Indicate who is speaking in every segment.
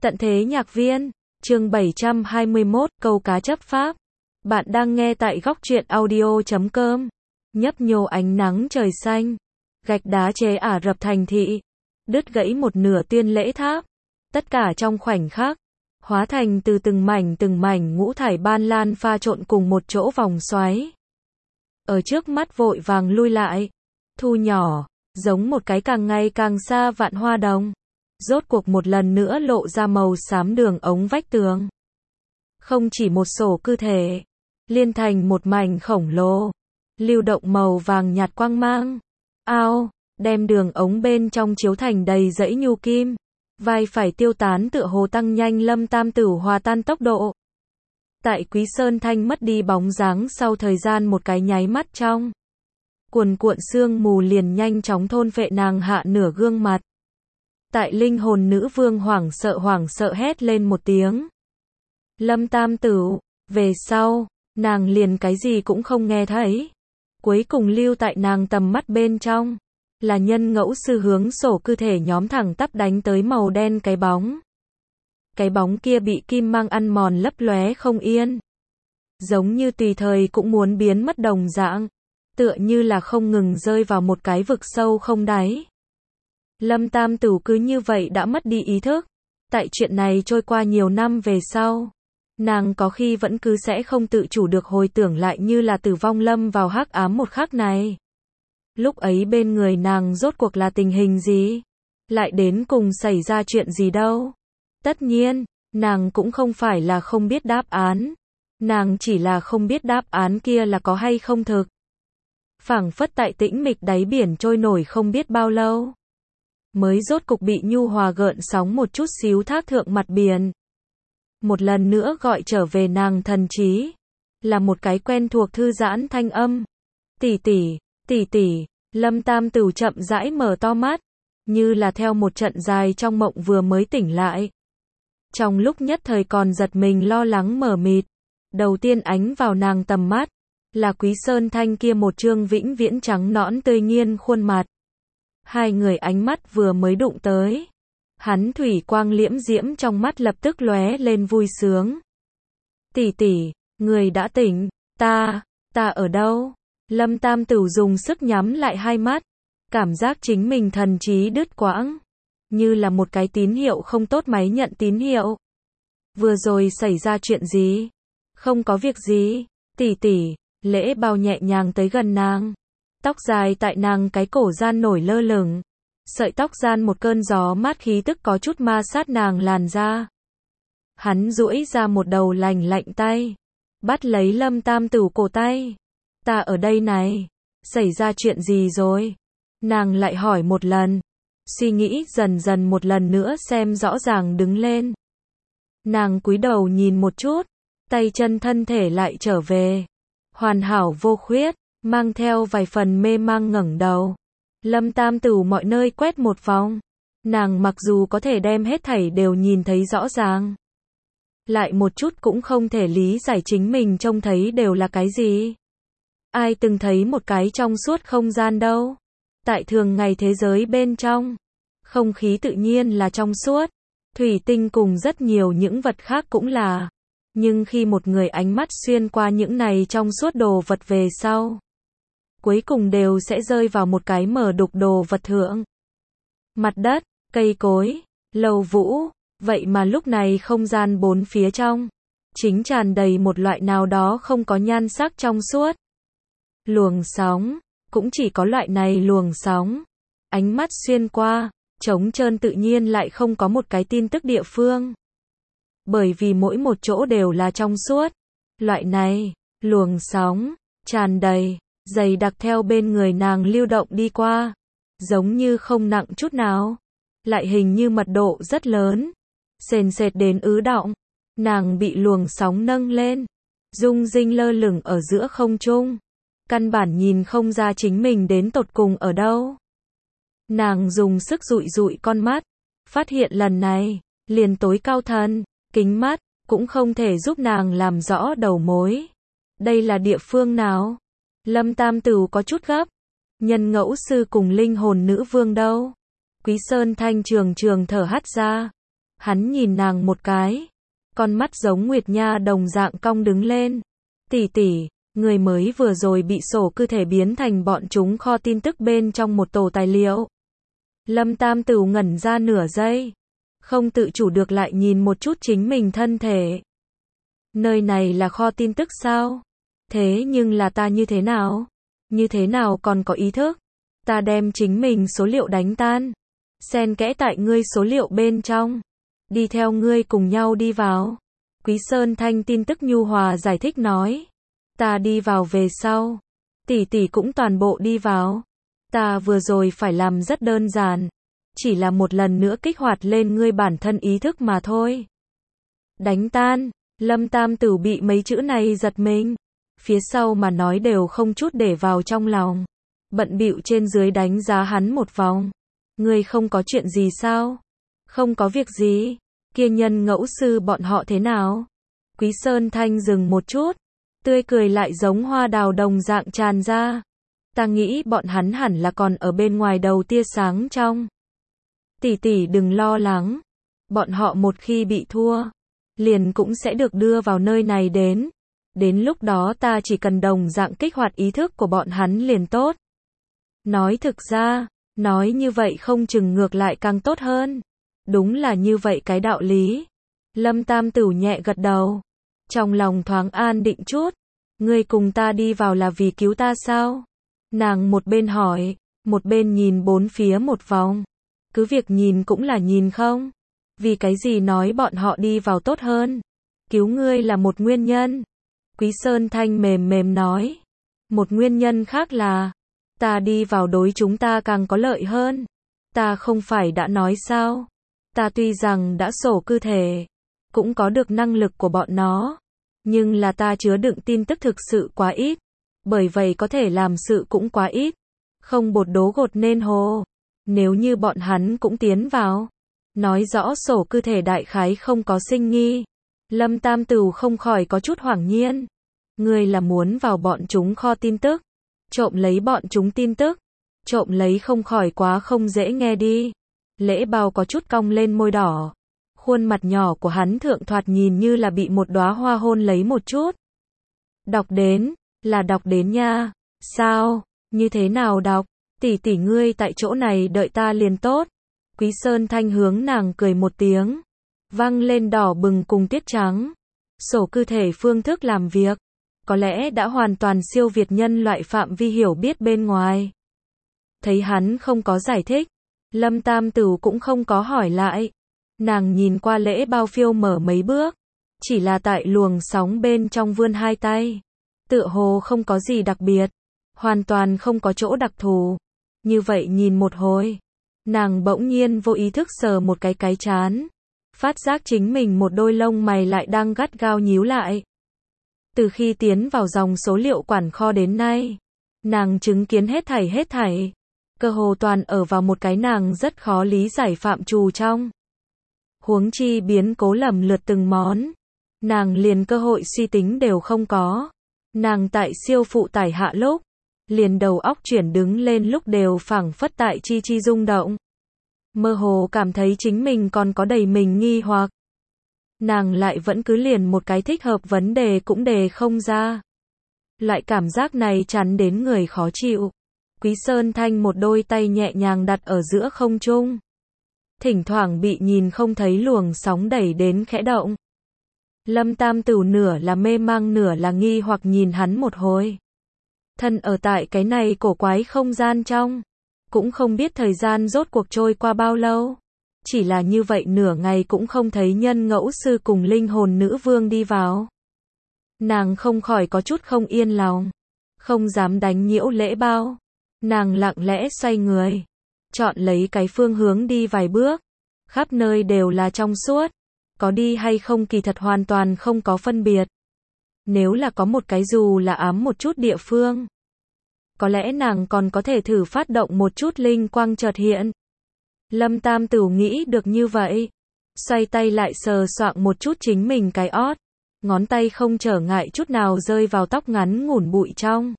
Speaker 1: Tận thế nhạc viên, chương 721, câu cá chấp pháp. Bạn đang nghe tại góc truyện audio.com. Nhấp nhô ánh nắng trời xanh, gạch đá chế Ả Rập thành thị, đứt gãy một nửa Tuyên Lễ Tháp. Tất cả trong khoảnh khắc, hóa thành từ từng mảnh ngũ thải ban lan pha trộn cùng một chỗ vòng xoáy. Ở trước mắt vội vàng lui lại, thu nhỏ, giống một cái càng ngày càng xa vạn hoa đồng. Rốt cuộc một lần nữa lộ ra màu xám đường ống vách tường. Không chỉ một sổ cư thể, liên thành một mảnh khổng lồ, lưu động màu vàng nhạt quang mang. Ao, đem đường ống bên trong chiếu thành đầy dãy nhu kim, vai phải tiêu tán tựa hồ tăng nhanh Lâm Tam Tửu hòa tan tốc độ. Tại Quý Sơn Thanh mất đi bóng dáng sau thời gian một cái nháy mắt trong. Cuồn cuộn sương mù liền nhanh chóng thôn phệ nàng hạ nửa gương mặt. Tại linh hồn nữ vương hoảng sợ hét lên một tiếng. Lâm Tam Tửu, về sau, nàng liền cái gì cũng không nghe thấy. Cuối cùng lưu tại nàng tầm mắt bên trong, là nhân ngẫu sư hướng sổ cư thể nhóm thẳng tắp đánh tới màu đen cái bóng. Cái bóng kia bị kim mang ăn mòn lấp lóe không yên. Giống như tùy thời cũng muốn biến mất đồng dạng. Tựa như là không ngừng rơi vào một cái vực sâu không đáy. Lâm Tam Tửu cứ như vậy đã mất đi ý thức. Tại chuyện này trôi qua nhiều năm về sau, nàng có khi vẫn cứ sẽ không tự chủ được hồi tưởng lại như là tử vong lâm vào hắc ám một khắc này. Lúc ấy bên người nàng rốt cuộc là tình hình gì? Lại đến cùng xảy ra chuyện gì đâu? Tất nhiên, nàng cũng không phải là không biết đáp án. Nàng chỉ là không biết đáp án kia là có hay không thực. Phảng phất tại tĩnh mịch đáy biển trôi nổi không biết bao lâu, mới rốt cục bị nhu hòa gợn sóng một chút xíu thác thượng mặt biển. Một lần nữa gọi trở về nàng thần trí, là một cái quen thuộc thư giãn thanh âm. Tỷ tỷ, Lâm Tam Tửu chậm rãi mở to mắt, như là theo một trận dài trong mộng vừa mới tỉnh lại. Trong lúc nhất thời còn giật mình lo lắng mờ mịt, đầu tiên ánh vào nàng tầm mắt, là Quý Sơn Thanh kia một trương vĩnh viễn trắng nõn tươi nghiên khuôn mặt. Hai người ánh mắt vừa mới đụng tới, hắn thủy quang liễm diễm trong mắt lập tức lóe lên vui sướng. Tỷ, người đã tỉnh, ta ở đâu? Lâm Tam Tửu dùng sức nhắm lại hai mắt, cảm giác chính mình thần trí đứt quãng, như là một cái tín hiệu không tốt máy nhận tín hiệu. Vừa rồi xảy ra chuyện gì? Không có việc gì, tỷ. Lễ Bao nhẹ nhàng tới gần nàng. Tóc dài tại nàng cái cổ gian nổi lơ lửng. Sợi tóc gian một cơn gió mát khí tức có chút ma sát nàng làn da. Hắn duỗi ra một đầu lành lạnh tay, bắt lấy Lâm Tam Tửu cổ tay. Ta ở đây này, xảy ra chuyện gì rồi? Nàng lại hỏi một lần. Suy nghĩ dần một lần nữa xem rõ ràng đứng lên. Nàng cúi đầu nhìn một chút, tay chân thân thể lại trở về. Hoàn hảo vô khuyết, mang theo vài phần mê mang ngẩng đầu. Lâm Tam Tửu mọi nơi quét một vòng. Nàng mặc dù có thể đem hết thảy đều nhìn thấy rõ ràng, lại một chút cũng không thể lý giải chính mình trông thấy đều là cái gì. Ai từng thấy một cái trong suốt không gian đâu? Tại thường ngày thế giới bên trong, không khí tự nhiên là trong suốt, thủy tinh cùng rất nhiều những vật khác cũng là. Nhưng khi một người ánh mắt xuyên qua những này trong suốt đồ vật về sau, cuối cùng đều sẽ rơi vào một cái mở đục đồ vật thượng. Mặt đất, cây cối, lầu vũ, vậy mà lúc này không gian bốn phía trong, chính tràn đầy một loại nào đó không có nhan sắc trong suốt. Luồng sóng, cũng chỉ có loại này luồng sóng. Ánh mắt xuyên qua, trống trơn tự nhiên lại không có một cái tin tức địa phương. Bởi vì mỗi một chỗ đều là trong suốt. Loại này, luồng sóng, tràn đầy, dày đặc theo bên người nàng lưu động đi qua. Giống như không nặng chút nào. Lại hình như mật độ rất lớn. Sền sệt đến ứ đọng. Nàng bị luồng sóng nâng lên. Rung rinh lơ lửng ở giữa không trung. Căn bản nhìn không ra chính mình đến tột cùng ở đâu. Nàng dùng sức dụi con mắt. Phát hiện lần này, liền tối cao thần, kính mắt, cũng không thể giúp nàng làm rõ đầu mối. Đây là địa phương nào? Lâm Tam Tửu có chút gấp. Nhân ngẫu sư cùng linh hồn nữ vương đâu? Quý Sơn Thanh trường thở hắt ra. Hắn nhìn nàng một cái, con mắt giống nguyệt nha đồng dạng cong đứng lên. Tỷ tỷ, người mới vừa rồi bị sổ cư thể biến thành bọn chúng kho tin tức bên trong một tổ tài liệu. Lâm Tam Tửu ngẩn ra nửa giây, không tự chủ được lại nhìn một chút chính mình thân thể. Nơi này là kho tin tức sao? Thế nhưng là ta như thế nào? Như thế nào còn có ý thức? Ta đem chính mình số liệu đánh tan, xen kẽ tại ngươi số liệu bên trong, đi theo ngươi cùng nhau đi vào. Quý Sơn Thanh tin tức nhu hòa giải thích nói. Ta đi vào về sau, tỷ tỷ cũng toàn bộ đi vào. Ta vừa rồi phải làm rất đơn giản, chỉ là một lần nữa kích hoạt lên ngươi bản thân ý thức mà thôi. Đánh tan, Lâm Tam Tửu bị mấy chữ này giật mình, phía sau mà nói đều không chút để vào trong lòng, bận bịu trên dưới đánh giá hắn một vòng. Ngươi không có chuyện gì sao? Không có việc gì. Kia nhân ngẫu sư bọn họ thế nào? Quý Sơn Thanh dừng một chút, tươi cười lại giống hoa đào đồng dạng tràn ra. Ta nghĩ bọn hắn hẳn là còn ở bên ngoài đầu tia sáng trong. Tỷ tỷ đừng lo lắng, bọn họ một khi bị thua, liền cũng sẽ được đưa vào nơi này đến. Đến lúc đó ta chỉ cần đồng dạng kích hoạt ý thức của bọn hắn liền tốt. Nói thực ra, nói như vậy không chừng ngược lại càng tốt hơn. Đúng là như vậy cái đạo lý. Lâm Tam Tửu nhẹ gật đầu, trong lòng thoáng an định chút. Ngươi cùng ta đi vào là vì cứu ta sao? Nàng một bên hỏi, một bên nhìn bốn phía một vòng. Cứ việc nhìn cũng là nhìn không? Vì cái gì nói bọn họ đi vào tốt hơn? Cứu ngươi là một nguyên nhân. Quý Sơn Thanh mềm mềm nói. Một nguyên nhân khác là, ta đi vào đối chúng ta càng có lợi hơn. Ta không phải đã nói sao? Ta tuy rằng đã sổ cư thể, cũng có được năng lực của bọn nó, nhưng là ta chứa đựng tin tức thực sự quá ít, bởi vậy có thể làm sự cũng quá ít, không bột đố gột nên hồ. Nếu như bọn hắn cũng tiến vào, nói rõ sổ cư thể đại khái không có sinh nghi. Lâm Tam Tửu không khỏi có chút hoảng nhiên. Ngươi là muốn vào bọn chúng kho tin tức, trộm lấy bọn chúng tin tức, trộm lấy không khỏi quá không dễ nghe đi. Lễ Bao có chút cong lên môi đỏ, khuôn mặt nhỏ của hắn thượng thoạt nhìn như là bị một đóa hoa hôn lấy một chút. Đọc đến, là đọc đến nha. Sao, như thế nào đọc? Tỷ tỷ ngươi tại chỗ này đợi ta liền tốt. Quý Sơn Thanh hướng nàng cười một tiếng, vang lên đỏ bừng cùng tiết trắng. Sổ cư thể phương thức làm việc, có lẽ đã hoàn toàn siêu việt nhân loại phạm vi hiểu biết bên ngoài. Thấy hắn không có giải thích, Lâm Tam Tửu cũng không có hỏi lại. Nàng nhìn qua Lễ Bao phiêu mở mấy bước, chỉ là tại luồng sóng bên trong vươn hai tay. Tựa hồ không có gì đặc biệt, hoàn toàn không có chỗ đặc thù. Như vậy nhìn một hồi, nàng bỗng nhiên vô ý thức sờ một cái trán, phát giác chính mình một đôi lông mày lại đang gắt gao nhíu lại. Từ khi tiến vào dòng số liệu quản kho đến nay, nàng chứng kiến hết thảy, cơ hồ toàn ở vào một cái nàng rất khó lý giải phạm trù trong. Huống chi biến cố lầm lượt từng món, nàng liền cơ hội suy tính đều không có. Nàng tại siêu phụ tải hạ lúc, liền đầu óc chuyển đứng lên lúc đều phảng phất tại chi rung động. Mơ hồ cảm thấy chính mình còn có đầy mình nghi hoặc. Nàng lại vẫn cứ liền một cái thích hợp vấn đề cũng đề không ra. Loại cảm giác này chắn đến người khó chịu. Quý Sơn Thanh một đôi tay nhẹ nhàng đặt ở giữa không trung, thỉnh thoảng bị nhìn không thấy luồng sóng đẩy đến khẽ động. Lâm Tam Tửu nửa là mê mang nửa là nghi hoặc nhìn hắn một hồi. Thân ở tại cái này cổ quái không gian trong, cũng không biết thời gian rốt cuộc trôi qua bao lâu. Chỉ là như vậy nửa ngày cũng không thấy nhân ngẫu sư cùng linh hồn nữ vương đi vào. Nàng không khỏi có chút không yên lòng, không dám đánh nhiễu Lễ Bao. Nàng lặng lẽ xoay người, chọn lấy cái phương hướng đi vài bước. Khắp nơi đều là trong suốt, có đi hay không kỳ thật hoàn toàn không có phân biệt. Nếu là có một cái dù là ám một chút địa phương, có lẽ nàng còn có thể thử phát động một chút linh quang chợt hiện. Lâm Tam Tửu nghĩ được như vậy, xoay tay lại sờ soạng một chút chính mình cái ót, ngón tay không trở ngại chút nào rơi vào tóc ngắn ngủn bụi trong.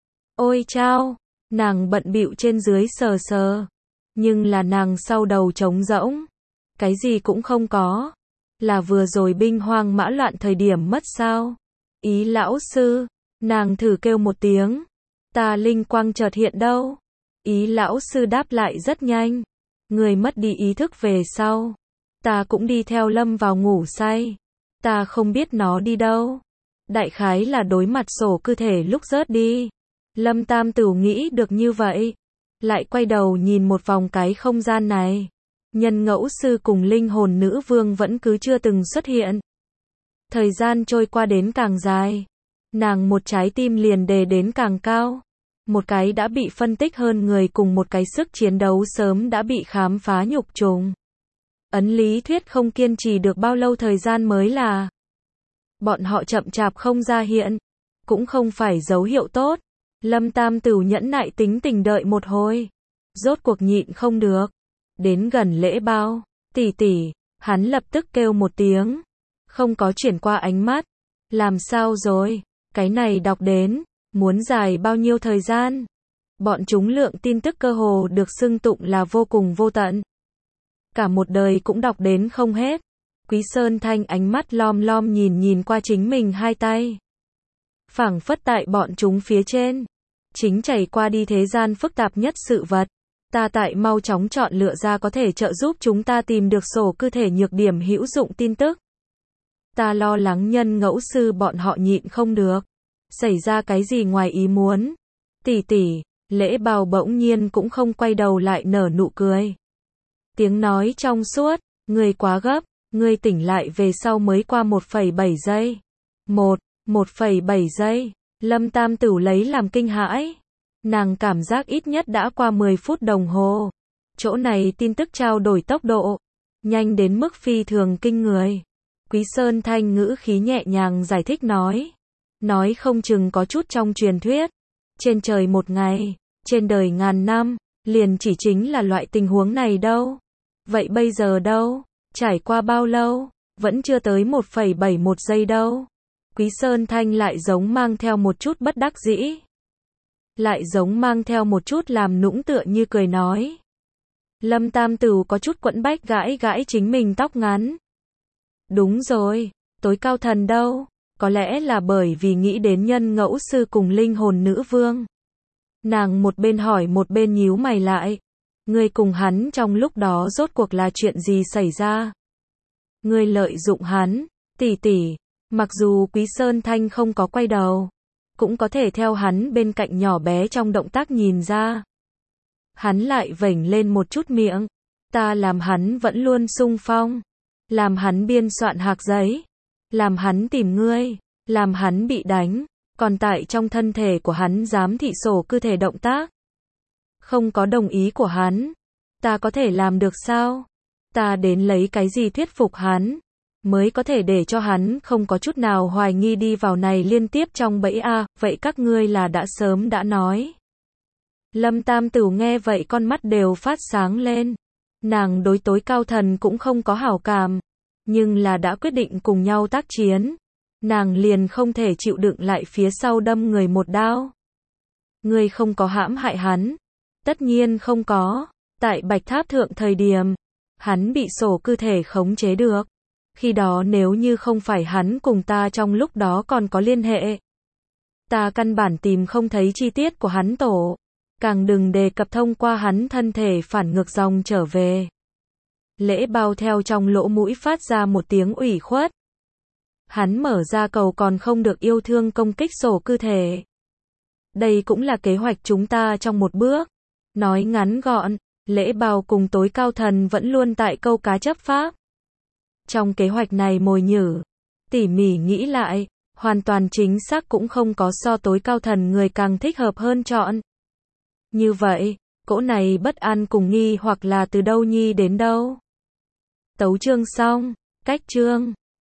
Speaker 1: Ôi chao, nàng bận bịu trên dưới sờ, nhưng là nàng sau đầu trống rỗng, Cái gì cũng không có. Là vừa rồi binh hoang mã loạn thời điểm mất sao? Ý lão sư, nàng thử kêu một tiếng. Ta linh quang chợt hiện đâu? Ý lão sư đáp lại rất nhanh. Người mất đi ý thức về sau. Ta cũng đi theo lâm vào ngủ say. Ta không biết nó đi đâu. Đại khái là đối mặt sổ cư thể lúc rớt đi. Lâm Tam Tửu nghĩ được như vậy. Lại quay đầu nhìn một vòng cái không gian này. Nhân ngẫu sư cùng linh hồn nữ vương vẫn cứ chưa từng xuất hiện. Thời gian trôi qua đến càng dài. Nàng một trái tim liền đề đến càng cao. Một cái đã bị phân tích hơn người cùng một cái sức chiến đấu sớm đã bị khám phá nhục trùng. Ấn lý thuyết không kiên trì được bao lâu thời gian mới là. Bọn họ chậm chạp không ra hiện. Cũng không phải dấu hiệu tốt. Lâm Tam Tửu nhẫn nại tính tình đợi một hồi. Rốt cuộc nhịn không được. Đến gần lễ bao. Tỷ tỷ. Hắn lập tức kêu một tiếng. Không có chuyển qua ánh mắt. Làm sao rồi? Cái này đọc đến. Muốn dài bao nhiêu thời gian? Bọn chúng lượng tin tức cơ hồ được xưng tụng là vô cùng vô tận. Cả một đời cũng đọc đến không hết. Quý Sơn Thanh ánh mắt lom lom nhìn qua chính mình hai tay. Phảng phất tại bọn chúng phía trên. Chính chảy qua đi thế gian phức tạp nhất sự vật. Ta tại mau chóng chọn lựa ra có thể trợ giúp chúng ta tìm được sổ cư thể nhược điểm hữu dụng tin tức. Ta lo lắng nhân ngẫu sư bọn họ nhịn không được. Xảy ra cái gì ngoài ý muốn. Tỷ tỷ, lễ bào bỗng nhiên cũng không quay đầu lại nở nụ cười. Tiếng nói trong suốt, người quá gấp, người tỉnh lại về sau mới qua 1,7 giây. 1,7 giây. Lâm Tam Tửu lấy làm kinh hãi. Nàng cảm giác ít nhất đã qua 10 phút đồng hồ. Chỗ này tin tức trao đổi tốc độ. Nhanh đến mức phi thường kinh người. Quý Sơn Thanh ngữ khí nhẹ nhàng giải thích nói. Nói không chừng có chút trong truyền thuyết. Trên trời một ngày, trên đời ngàn năm, liền chỉ chính là loại tình huống này đâu. Vậy bây giờ đâu? Trải qua bao lâu? Vẫn chưa tới 1,71 giây đâu. Quý Sơn Thanh lại giống mang theo một chút bất đắc dĩ. Lại giống mang theo một chút làm nũng tựa như cười nói. Lâm Tam Tửu có chút quẫn bách gãi gãi chính mình tóc ngắn. Đúng rồi, tối cao thần đâu? Có lẽ là bởi vì nghĩ đến nhân ngẫu sư cùng linh hồn nữ vương. Nàng một bên hỏi một bên nhíu mày lại. Ngươi cùng hắn trong lúc đó rốt cuộc là chuyện gì xảy ra? Ngươi lợi dụng hắn, tỷ tỷ. Mặc dù Quý Sơn Thanh không có quay đầu, cũng có thể theo hắn bên cạnh nhỏ bé trong động tác nhìn ra. Hắn lại vểnh lên một chút miệng. Ta làm hắn vẫn luôn xung phong. Làm hắn biên soạn hạc giấy. Làm hắn tìm ngươi. Làm hắn bị đánh. Còn tại trong thân thể của hắn giám thị sổ cư thể động tác. Không có đồng ý của hắn. Ta có thể làm được sao? Ta đến lấy cái gì thuyết phục hắn? Mới có thể để cho hắn không có chút nào hoài nghi đi vào này liên tiếp trong bẫy a, vậy các ngươi là đã sớm đã nói. Lâm Tam Tửu nghe vậy con mắt đều phát sáng lên. Nàng đối tối cao thần cũng không có hảo cảm, nhưng là đã quyết định cùng nhau tác chiến. Nàng liền không thể chịu đựng lại phía sau đâm người một đao. Ngươi không có hãm hại hắn. Tất nhiên không có. Tại Bạch Tháp Thượng thời điểm, hắn bị sổ cư thể khống chế được. Khi đó nếu như không phải hắn cùng ta trong lúc đó còn có liên hệ. Ta căn bản tìm không thấy chi tiết của hắn tổ. Càng đừng đề cập thông qua hắn thân thể phản ngược dòng trở về. Lễ bao theo trong lỗ mũi phát ra một tiếng ủy khuất. Hắn mở ra cầu còn không được yêu thương công kích sổ cư thể. Đây cũng là kế hoạch chúng ta trong một bước. Nói ngắn gọn, lễ bao cùng tối cao thần vẫn luôn tại câu cá chấp pháp. Trong kế hoạch này mồi nhử, tỉ mỉ nghĩ lại, hoàn toàn chính xác cũng không có so tối cao thần người càng thích hợp hơn chọn. Như vậy, cỗ này bất an cùng nghi hoặc là từ đâu nhi đến đâu. Tấu chương xong, cách chương.